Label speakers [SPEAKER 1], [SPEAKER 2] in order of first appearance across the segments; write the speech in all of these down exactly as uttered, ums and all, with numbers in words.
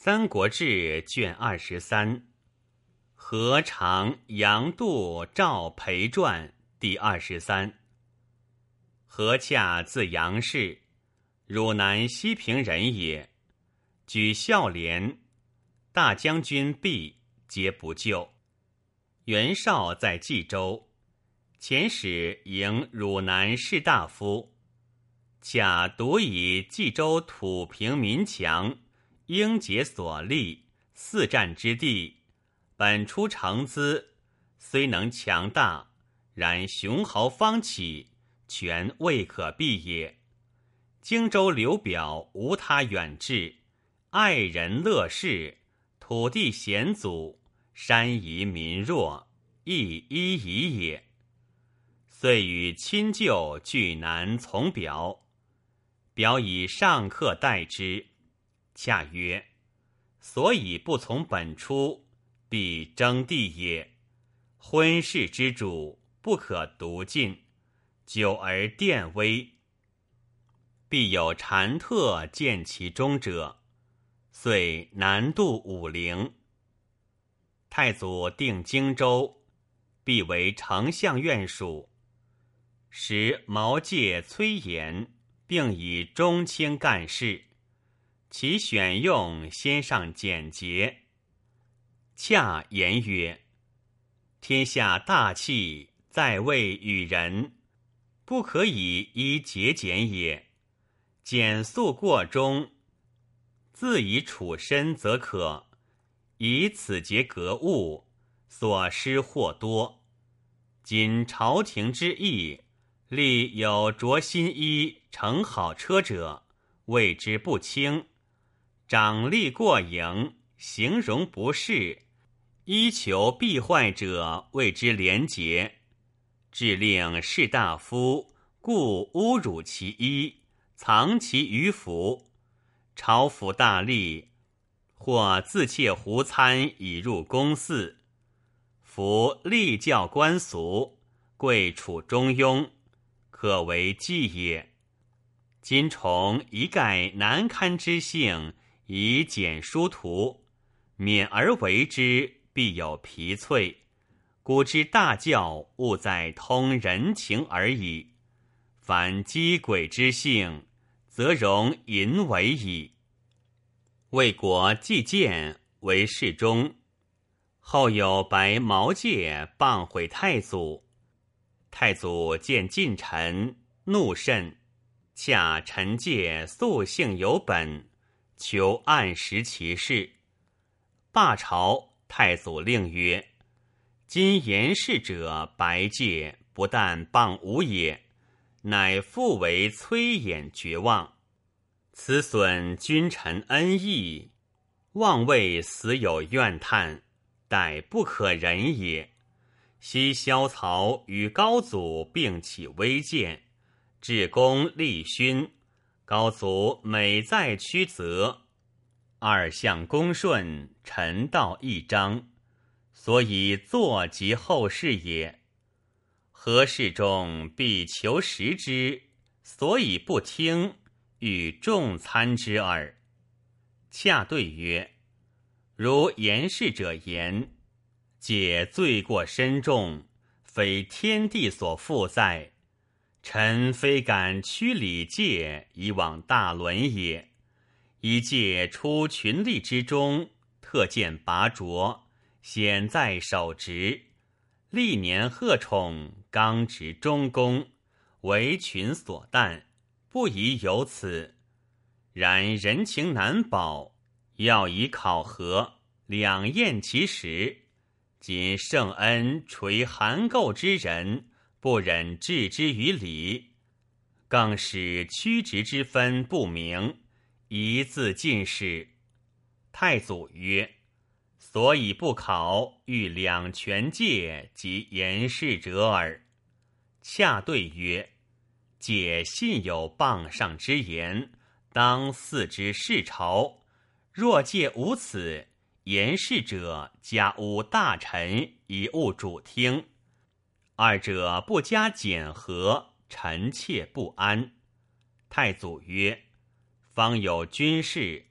[SPEAKER 1] 三国志》卷二十三，何长杨度赵裴传第二十三。何洽字杨氏，汝南西平人也。举孝廉，大将军毕，皆不救。袁绍在冀州，遣使迎汝南士大夫，恰独以冀州土平民强，应节所立，四战之地，本出城资，虽能强大，然雄豪方起，全未可避也。荆州刘表无他远志，爱人乐事，土地险阻，山夷民弱，亦一夷也。遂与亲旧俱南从表，表以上客待之。恰曰：所以不从本出，必争地也。昏世之主，不可独进，久而奠危，必有禅特见其中者。遂南渡武陵。太祖定荆州，必为丞相院属。时毛玠、崔琰并以中卿干事，其选用先上简洁。恰言曰：天下大器，在位与人，不可以依节俭也。简素过中，自以处身则可。以此节格物，所失或多。今朝廷之意，历有着新衣乘好车者，谓之不轻；长吏过盈，形容不适，衣裘必坏者，谓之廉洁。致令士大夫故侮辱其衣，藏其于府。朝府大吏或自窃胡参以入宫寺。夫立教官俗，贵处中庸，可为纪也。今崇一概难堪之性，以简殊途，免而为之，必有疲瘁。古之大教，务在通人情而已。凡积诡之性，则容淫为矣。魏国季建为侍中，后有白毛玠谤毁太祖。太祖见近臣，怒甚。恰臣介素性有本，求暗识其事。罢朝，太祖令曰：今言事者白玠，不但谤吾也，乃复为崔琰绝望。此损君臣恩义，望为死有怨叹，殆不可忍也。昔萧曹与高祖并起微见，至公立勋，高祖每在曲责，二相恭顺，臣道一章，所以坐及后世也。何事中必求实之，所以不听，欲重参之耳。恰对曰：如言事者言，解罪过深重，非天地所负载，臣非敢屈礼戒以往大伦也。以戒出群吏之中，特见拔擢，显在守职，历年贺宠，刚直忠公，为群所惮，不宜有此。然人情难保，要以考核，两验其实。今圣恩垂函垢之人，不忍置之于礼，更使曲直之分不明，一字尽失。太祖曰：所以不考，欲两权戒及言事者耳。恰对曰：解信有谤上之言，当嗣之视朝。若戒无此，言事者加诬大臣，以误主听。二者不加检核，臣妾不安。太祖曰：方有军事，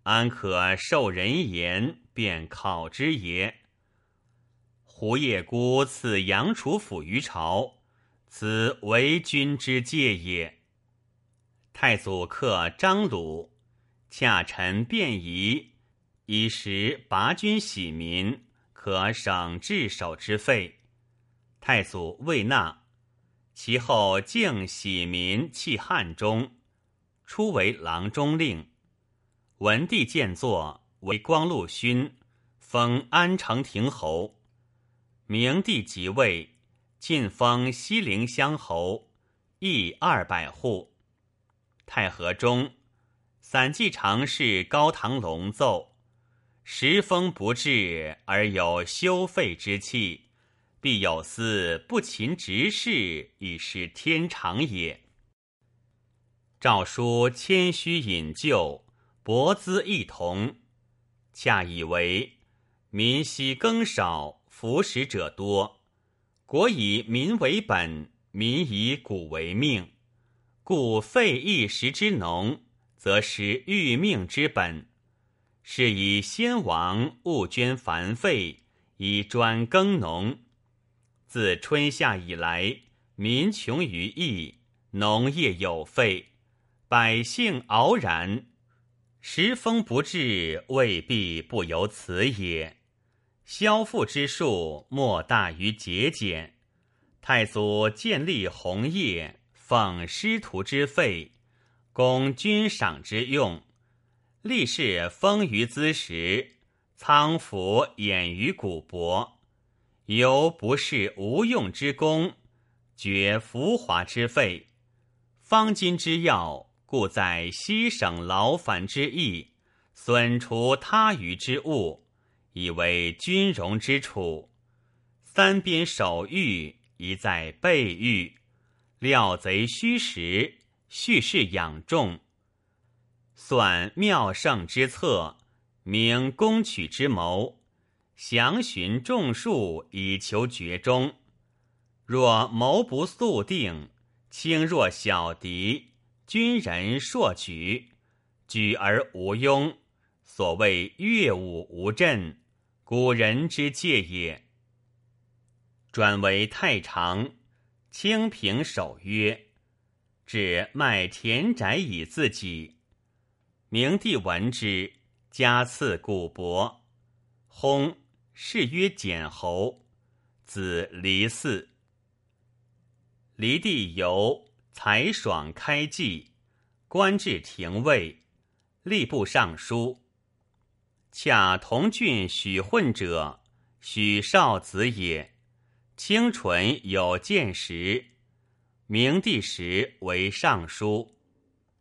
[SPEAKER 1] 安可受人言，便考之也？胡叶孤赐阳楚府于朝，此为君之戒也。太祖克张鲁，恰臣便宜，以时拔军洗民，可省治守之费。太祖未纳，其后竟洗民弃汉中，初为郎中令。文帝见作，为光禄勋，封安城亭侯。明帝即位，晋封西陵乡侯，邑二百户。太和中，散骑常侍高唐龙奏：时风不至，而有休废之气，必有司不勤执事，以是天常也。诏书谦虚引咎，博资异同，恰以为民稀耕少，服食者多，国以民为本，民以谷为命，故废一时之农，则失育命之本。是以先王务捐繁费，以专耕农。自春夏以来，民穷于役，农业有废，百姓傲然。时风不至，未必不由此也。销赋之数，莫大于节俭。太祖建立弘业，奉师徒之费，供军赏之用，立事丰于资实，仓府掩于谷帛，犹不是无用之功，绝浮华之费。方今之要，故在西省劳烦之意，损除他余之物，以为军容之处。三边守御，一在备御，料贼虚实，蓄势养众，算妙胜之策，明攻取之谋，详寻众术，以求决终。若谋不速定，轻弱小敌，军人硕举，举而无庸，所谓乐舞无阵，古人之戒也。转为太常，清平守约，至卖田宅以自己。明帝闻之，加赐谷帛，薨，谥曰简侯，子黎嗣。黎帝由才爽开济，官至廷尉，吏部尚书。恰同郡许混者，许少子也。清纯有见识，明帝时为尚书。